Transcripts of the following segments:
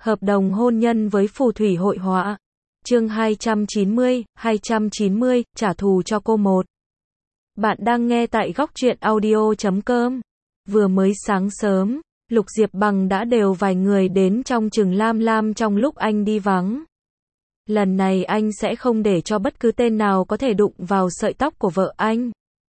Hợp đồng hôn nhân với phù thủy hội họa. Chương 290, trả thù cho cô một. Bạn đang nghe tại góc truyện audio.com. Vừa mới sáng sớm, Lục Diệp Bằng đã đều vài người đến trong chừng Lam Lam trong lúc anh đi vắng. Lần này anh sẽ không để cho bất cứ tên nào có thể đụng vào sợi tóc của vợ anh.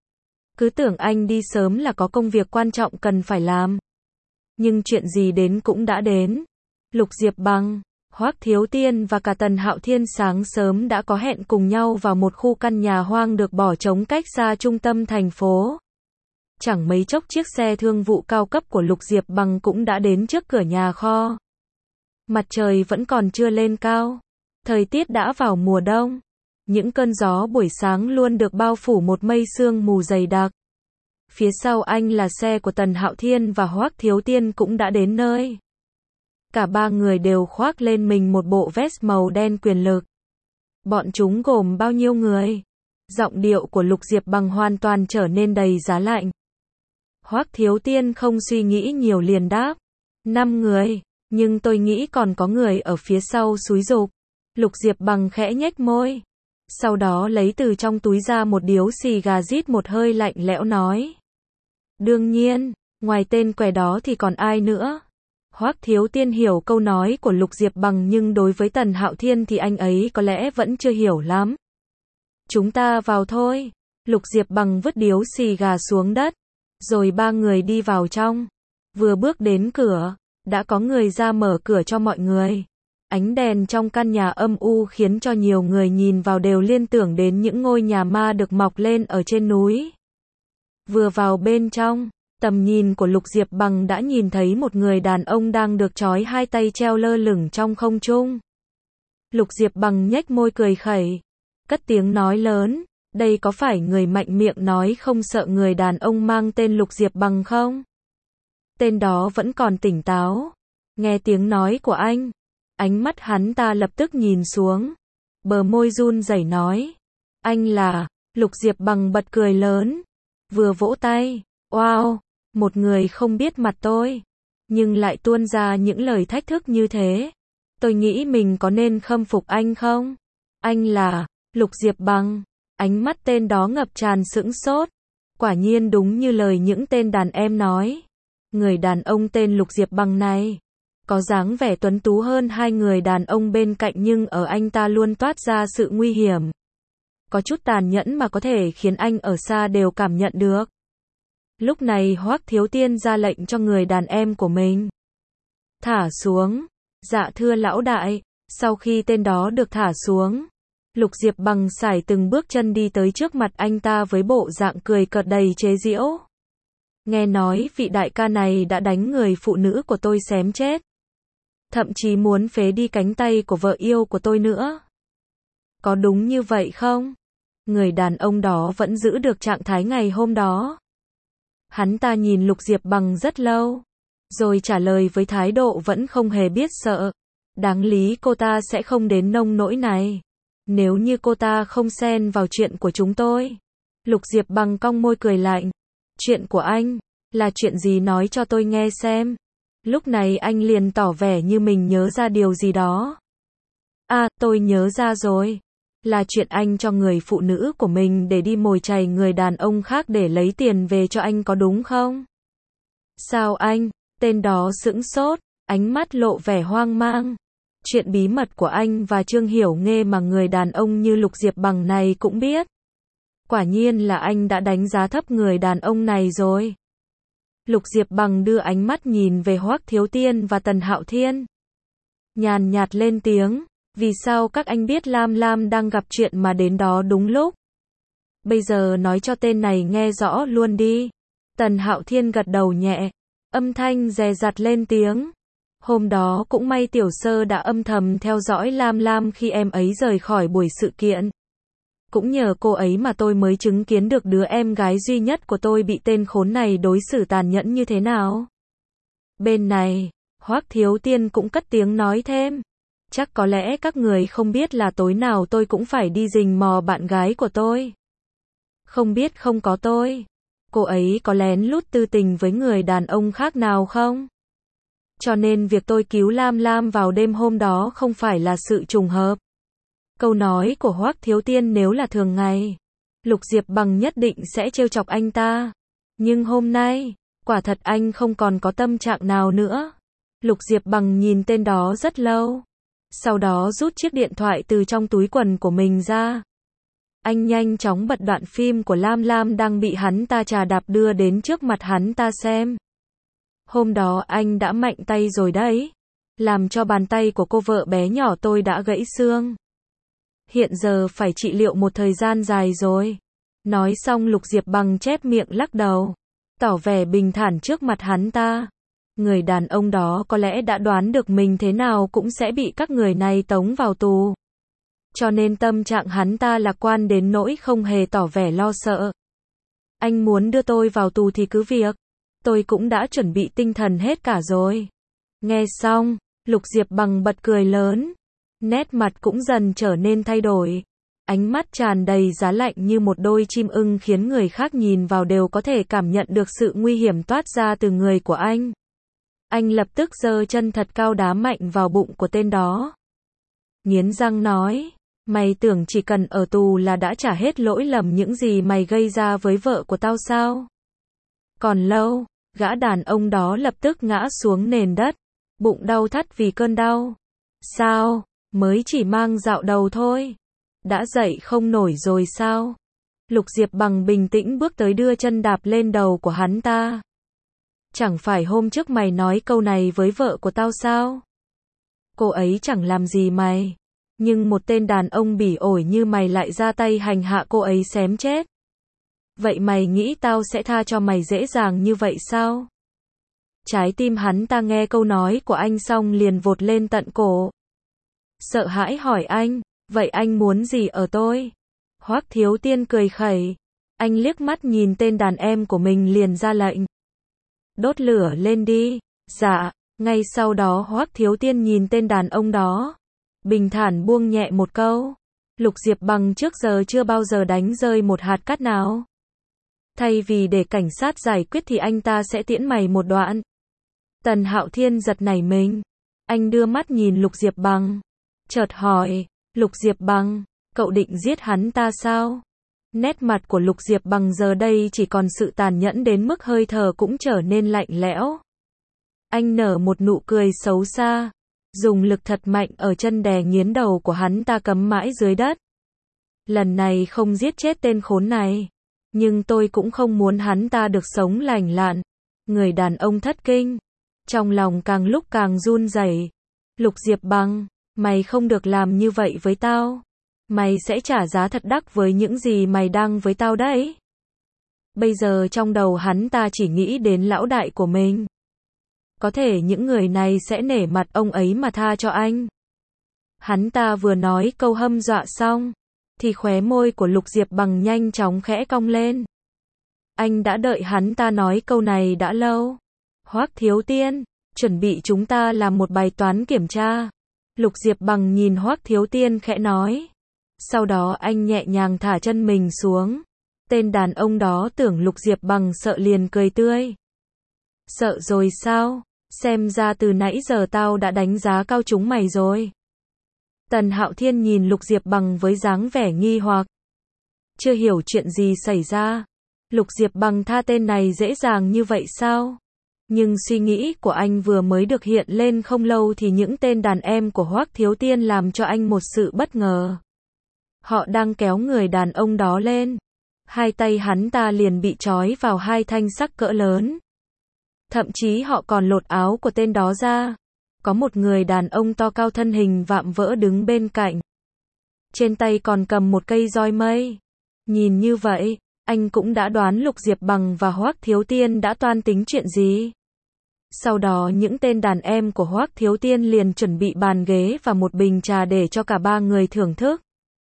Cứ tưởng anh đi sớm là có công việc quan trọng cần phải làm. Nhưng chuyện gì đến cũng đã đến. Lục Diệp Bằng, Hoắc Thiếu Tiên và cả Tần Hạo Thiên sáng sớm đã có hẹn cùng nhau vào một khu căn nhà hoang được bỏ trống cách xa trung tâm thành phố. Chẳng mấy chốc chiếc xe thương vụ cao cấp của Lục Diệp Bằng cũng đã đến trước cửa nhà kho. Mặt trời vẫn còn chưa lên cao. Thời tiết đã vào mùa đông. Những cơn gió buổi sáng luôn được bao phủ một mây sương mù dày đặc. Phía sau anh là xe của Tần Hạo Thiên và Hoắc Thiếu Tiên cũng đã đến nơi. Cả ba người đều khoác lên mình một bộ vest màu đen quyền lực. Bọn chúng gồm bao nhiêu người? Giọng điệu của Lục Diệp Bằng hoàn toàn trở nên đầy giá lạnh. Hoắc Thiếu Tiên không suy nghĩ nhiều liền đáp. 5 người, nhưng tôi nghĩ còn có người ở phía sau xúi giục. Lục Diệp Bằng khẽ nhếch môi. Sau đó lấy từ trong túi ra một điếu xì gà rít một hơi lạnh lẽo nói. Đương nhiên, ngoài tên què đó thì còn ai nữa? Hoắc Thiếu Tiên hiểu câu nói của Lục Diệp Bằng nhưng đối với Tần Hạo Thiên thì anh ấy có lẽ vẫn chưa hiểu lắm. Chúng ta vào thôi. Lục Diệp Bằng vứt điếu xì gà xuống đất. Rồi ba người đi vào trong. Vừa bước đến cửa, đã có người ra mở cửa cho mọi người. Ánh đèn trong căn nhà âm u khiến cho nhiều người nhìn vào đều liên tưởng đến những ngôi nhà ma được mọc lên ở trên núi. Vừa vào bên trong, tầm nhìn của Lục Diệp Bằng đã nhìn thấy một người đàn ông đang được trói hai tay treo lơ lửng trong không trung. Lục Diệp Bằng nhếch môi cười khẩy, cất tiếng nói lớn, đây có phải người mạnh miệng nói không sợ người đàn ông mang tên Lục Diệp Bằng không? Tên đó vẫn còn tỉnh táo. Nghe tiếng nói của anh, ánh mắt hắn ta lập tức nhìn xuống. Bờ môi run rẩy nói, anh là... Lục Diệp Bằng bật cười lớn, vừa vỗ tay, wow, một người không biết mặt tôi, nhưng lại tuôn ra những lời thách thức như thế. Tôi nghĩ mình có nên khâm phục anh không? Anh là... Lục Diệp Bằng, ánh mắt tên đó ngập tràn sững sốt. Quả nhiên đúng như lời những tên đàn em nói. Người đàn ông tên Lục Diệp Bằng này có dáng vẻ tuấn tú hơn hai người đàn ông bên cạnh nhưng ở anh ta luôn toát ra sự nguy hiểm. Có chút tàn nhẫn mà có thể khiến anh ở xa đều cảm nhận được. Lúc này Hoắc Thiếu Tiên ra lệnh cho người đàn em của mình. Thả xuống. Dạ thưa lão đại. Sau khi tên đó được thả xuống, Lục Diệp Bằng sải từng bước chân đi tới trước mặt anh ta với bộ dạng cười cợt đầy chế giễu. Nghe nói vị đại ca này đã đánh người phụ nữ của tôi xém chết. Thậm chí muốn phế đi cánh tay của vợ yêu của tôi nữa. Có đúng như vậy không? Người đàn ông đó vẫn giữ được trạng thái ngày hôm đó. Hắn ta nhìn Lục Diệp Bằng rất lâu, rồi trả lời với thái độ vẫn không hề biết sợ. Đáng lý cô ta sẽ không đến nông nỗi này. Nếu như cô ta không xen vào chuyện của chúng tôi. Lục Diệp Bằng cong môi cười lạnh. Chuyện của anh, là chuyện gì nói cho tôi nghe xem. Lúc này anh liền tỏ vẻ như mình nhớ ra điều gì đó. À, tôi nhớ ra rồi. Là chuyện anh cho người phụ nữ của mình để đi mồi chày người đàn ông khác để lấy tiền về cho anh có đúng không? Sao anh? Tên đó sững sốt, ánh mắt lộ vẻ hoang mang. Chuyện bí mật của anh và Trương Hiểu Nghê mà người đàn ông như Lục Diệp Bằng này cũng biết. Quả nhiên là anh đã đánh giá thấp người đàn ông này rồi. Lục Diệp Bằng đưa ánh mắt nhìn về Hoắc Thiếu Tiên và Tần Hạo Thiên. Nhàn nhạt lên tiếng, vì sao các anh biết Lam Lam đang gặp chuyện mà đến đó đúng lúc? Bây giờ nói cho tên này nghe rõ luôn đi. Tần Hạo Thiên gật đầu nhẹ, âm thanh dè dặt lên tiếng. Hôm đó cũng may Tiểu Sơ đã âm thầm theo dõi Lam Lam khi em ấy rời khỏi buổi sự kiện. Cũng nhờ cô ấy mà tôi mới chứng kiến được đứa em gái duy nhất của tôi bị tên khốn này đối xử tàn nhẫn như thế nào. Bên này, Hoắc Thiếu Tiên cũng cất tiếng nói thêm. Chắc có lẽ các người không biết là tối nào tôi cũng phải đi rình mò bạn gái của tôi. Không biết không có tôi, cô ấy có lén lút tư tình với người đàn ông khác nào không? Cho nên việc tôi cứu Lam Lam vào đêm hôm đó không phải là sự trùng hợp. Câu nói của Hoắc Thiếu Tiên nếu là thường ngày, Lục Diệp Bằng nhất định sẽ trêu chọc anh ta. Nhưng hôm nay, quả thật anh không còn có tâm trạng nào nữa. Lục Diệp Bằng nhìn tên đó rất lâu. Sau đó rút chiếc điện thoại từ trong túi quần của mình ra. Anh nhanh chóng bật đoạn phim của Lam Lam đang bị hắn ta chà đạp đưa đến trước mặt hắn ta xem. Hôm đó anh đã mạnh tay rồi đấy. Làm cho bàn tay của cô vợ bé nhỏ tôi đã gãy xương. Hiện giờ phải trị liệu một thời gian dài rồi. Nói xong Lục Diệp Bằng chép miệng lắc đầu, tỏ vẻ bình thản trước mặt hắn ta. Người đàn ông đó có lẽ đã đoán được mình thế nào cũng sẽ bị các người này tống vào tù. Cho nên tâm trạng hắn ta lạc quan đến nỗi không hề tỏ vẻ lo sợ. Anh muốn đưa tôi vào tù thì cứ việc. Tôi cũng đã chuẩn bị tinh thần hết cả rồi. Nghe xong, Lục Diệp Bằng bật cười lớn. Nét mặt cũng dần trở nên thay đổi. Ánh mắt tràn đầy giá lạnh như một đôi chim ưng khiến người khác nhìn vào đều có thể cảm nhận được sự nguy hiểm toát ra từ người của anh. Anh lập tức giơ chân thật cao đá mạnh vào bụng của tên đó. Nghiến răng nói, mày tưởng chỉ cần ở tù là đã trả hết lỗi lầm những gì mày gây ra với vợ của tao sao? Còn lâu, gã đàn ông đó lập tức ngã xuống nền đất, bụng đau thắt vì cơn đau. Sao, mới chỉ mang dạo đầu thôi. Đã dậy không nổi rồi sao? Lục Diệp Bằng bình tĩnh bước tới đưa chân đạp lên đầu của hắn ta. Chẳng phải hôm trước mày nói câu này với vợ của tao sao? Cô ấy chẳng làm gì mày. Nhưng một tên đàn ông bỉ ổi như mày lại ra tay hành hạ cô ấy xém chết. Vậy mày nghĩ tao sẽ tha cho mày dễ dàng như vậy sao? Trái tim hắn ta nghe câu nói của anh xong liền vụt lên tận cổ. Sợ hãi hỏi anh, vậy anh muốn gì ở tôi? Hoắc Thiếu Tiên cười khẩy. Anh liếc mắt nhìn tên đàn em của mình liền ra lệnh. Đốt lửa lên đi. Dạ. Ngay sau đó Hoắc Thiếu Tiên nhìn tên đàn ông đó. Bình thản buông nhẹ một câu. Lục Diệp Bằng trước giờ chưa bao giờ đánh rơi một hạt cát nào. Thay vì để cảnh sát giải quyết thì anh ta sẽ tiễn mày một đoạn. Tần Hạo Thiên giật nảy mình. Anh đưa mắt nhìn Lục Diệp Bằng. Chợt hỏi, Lục Diệp Bằng, cậu định giết hắn ta sao? Nét mặt của Lục Diệp Bằng giờ đây chỉ còn sự tàn nhẫn đến mức hơi thở cũng trở nên lạnh lẽo. Anh nở một nụ cười xấu xa, dùng lực thật mạnh ở chân đè nghiến đầu của hắn ta cắm mãi dưới đất. Lần này không giết chết tên khốn này, nhưng tôi cũng không muốn hắn ta được sống lành lặn. Người đàn ông thất kinh, trong lòng càng lúc càng run rẩy. Lục Diệp Bằng, mày không được làm như vậy với tao. Mày sẽ trả giá thật đắt với những gì mày đang với tao đấy. Bây giờ trong đầu hắn ta chỉ nghĩ đến lão đại của mình. Có thể những người này sẽ nể mặt ông ấy mà tha cho anh. Hắn ta vừa nói câu hâm dọa xong, thì khóe môi của Lục Diệp Bằng nhanh chóng khẽ cong lên. Anh đã đợi hắn ta nói câu này đã lâu. Hoắc Thiếu Tiên, chuẩn bị chúng ta làm một bài toán kiểm tra. Lục Diệp Bằng nhìn Hoắc Thiếu Tiên khẽ nói. Sau đó anh nhẹ nhàng thả chân mình xuống. Tên đàn ông đó tưởng Lục Diệp Bằng sợ liền cười tươi. Sợ rồi sao? Xem ra từ nãy giờ tao đã đánh giá cao chúng mày rồi. Tần Hạo Thiên nhìn Lục Diệp Bằng với dáng vẻ nghi hoặc. Chưa hiểu chuyện gì xảy ra. Lục Diệp Bằng tha tên này dễ dàng như vậy sao? Nhưng suy nghĩ của anh vừa mới được hiện lên không lâu thì những tên đàn em của Hoắc Thiếu Tiên làm cho anh một sự bất ngờ. Họ đang kéo người đàn ông đó lên. Hai tay hắn ta liền bị trói vào hai thanh sắt cỡ lớn. Thậm chí họ còn lột áo của tên đó ra. Có một người đàn ông to cao thân hình vạm vỡ đứng bên cạnh. Trên tay còn cầm một cây roi mây. Nhìn như vậy, anh cũng đã đoán Lục Diệp Bằng và Hoắc Thiếu Tiên đã toan tính chuyện gì. Sau đó những tên đàn em của Hoắc Thiếu Tiên liền chuẩn bị bàn ghế và một bình trà để cho cả ba người thưởng thức.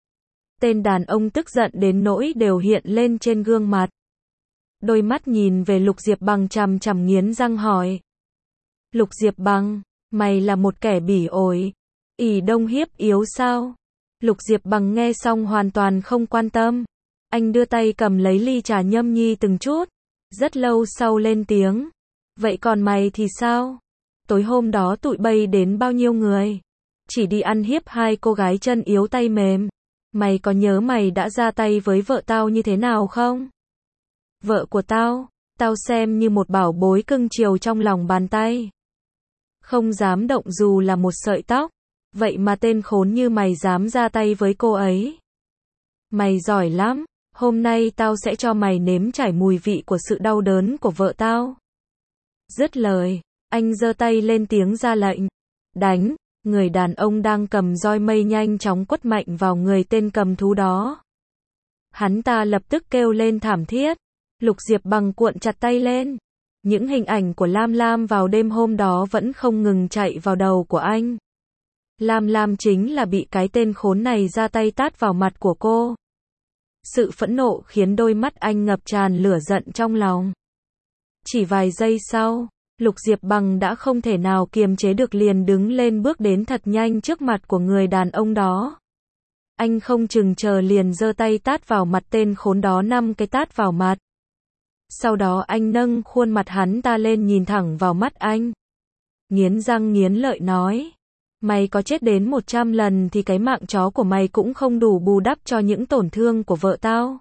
Tên đàn ông tức giận đến nỗi đều hiện lên trên gương mặt. Đôi mắt nhìn về Lục Diệp Bằng chằm chằm nghiến răng hỏi. Lục Diệp Bằng, mày là một kẻ bỉ ổi, ỷ đông hiếp yếu sao? Lục Diệp Bằng nghe xong hoàn toàn không quan tâm. Anh đưa tay cầm lấy ly trà nhâm nhi từng chút. Rất lâu sau lên tiếng. Vậy còn mày thì sao? Tối hôm đó tụi bay đến bao nhiêu người? Chỉ đi ăn hiếp hai cô gái chân yếu tay mềm. Mày có nhớ mày đã ra tay với vợ tao như thế nào không? Vợ của tao xem như một bảo bối cưng chiều trong lòng bàn tay. Không dám động dù là một sợi tóc. Vậy mà tên khốn như mày dám ra tay với cô ấy. Mày giỏi lắm, hôm nay tao sẽ cho mày nếm trải mùi vị của sự đau đớn của vợ tao. Dứt lời, anh giơ tay lên tiếng ra lệnh. Đánh, người đàn ông đang cầm roi mây nhanh chóng quất mạnh vào người tên cầm thú đó. Hắn ta lập tức kêu lên thảm thiết. Lục Diệp Bằng cuộn chặt tay lên. Những hình ảnh của Lam Lam vào đêm hôm đó vẫn không ngừng chạy vào đầu của anh. Lam Lam chính là bị cái tên khốn này ra tay tát vào mặt của cô. Sự phẫn nộ khiến đôi mắt anh ngập tràn lửa giận trong lòng. Chỉ vài giây sau, Lục Diệp Bằng đã không thể nào kiềm chế được liền đứng lên bước đến thật nhanh trước mặt của người đàn ông đó. Anh không chừng chờ liền giơ tay tát vào mặt tên khốn đó 5 cái tát vào mặt. Sau đó anh nâng khuôn mặt hắn ta lên nhìn thẳng vào mắt anh. Nghiến răng nghiến lợi nói. Mày có chết đến 100 lần thì cái mạng chó của mày cũng không đủ bù đắp cho những tổn thương của vợ tao.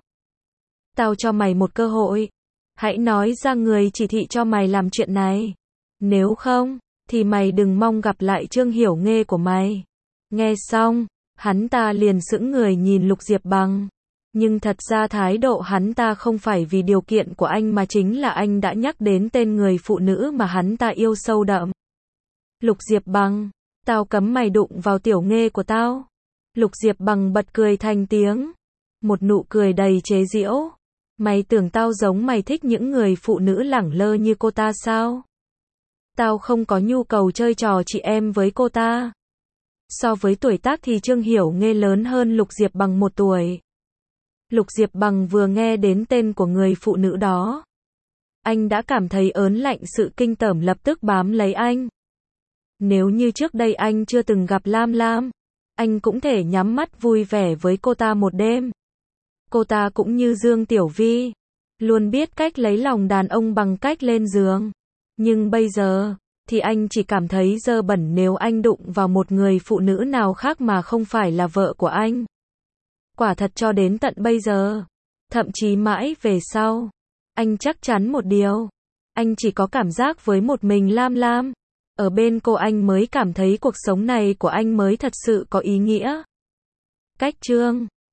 Tao cho mày một cơ hội. Hãy nói ra người chỉ thị cho mày làm chuyện này. Nếu không, thì mày đừng mong gặp lại Trương Hiểu Nghê của mày. Nghe xong, hắn ta liền sững người nhìn Lục Diệp Bằng. Nhưng thật ra thái độ hắn ta không phải vì điều kiện của anh mà chính là anh đã nhắc đến tên người phụ nữ mà hắn ta yêu sâu đậm. Lục Diệp Bằng, tao cấm mày đụng vào Tiểu Nghê của tao. Lục Diệp Bằng bật cười thành tiếng. Một nụ cười đầy chế giễu. Mày tưởng tao giống mày thích những người phụ nữ lẳng lơ như cô ta sao? Tao không có nhu cầu chơi trò chị em với cô ta. So với tuổi tác thì Trương Hiểu Nghê lớn hơn Lục Diệp Bằng 1 tuổi. Lục Diệp Bằng vừa nghe đến tên của người phụ nữ đó. Anh đã cảm thấy ớn lạnh, sự kinh tởm lập tức bám lấy anh. Nếu như trước đây anh chưa từng gặp Lam Lam, anh cũng thể nhắm mắt vui vẻ với cô ta một đêm. Cô ta cũng như Dương Tiểu Vi, luôn biết cách lấy lòng đàn ông bằng cách lên giường. Nhưng bây giờ, thì anh chỉ cảm thấy dơ bẩn nếu anh đụng vào một người phụ nữ nào khác mà không phải là vợ của anh. Quả thật cho đến tận bây giờ, thậm chí mãi về sau, anh chắc chắn một điều. Anh chỉ có cảm giác với một mình Lam Lam. Ở bên cô anh mới cảm thấy cuộc sống này của anh mới thật sự có ý nghĩa. Cách chương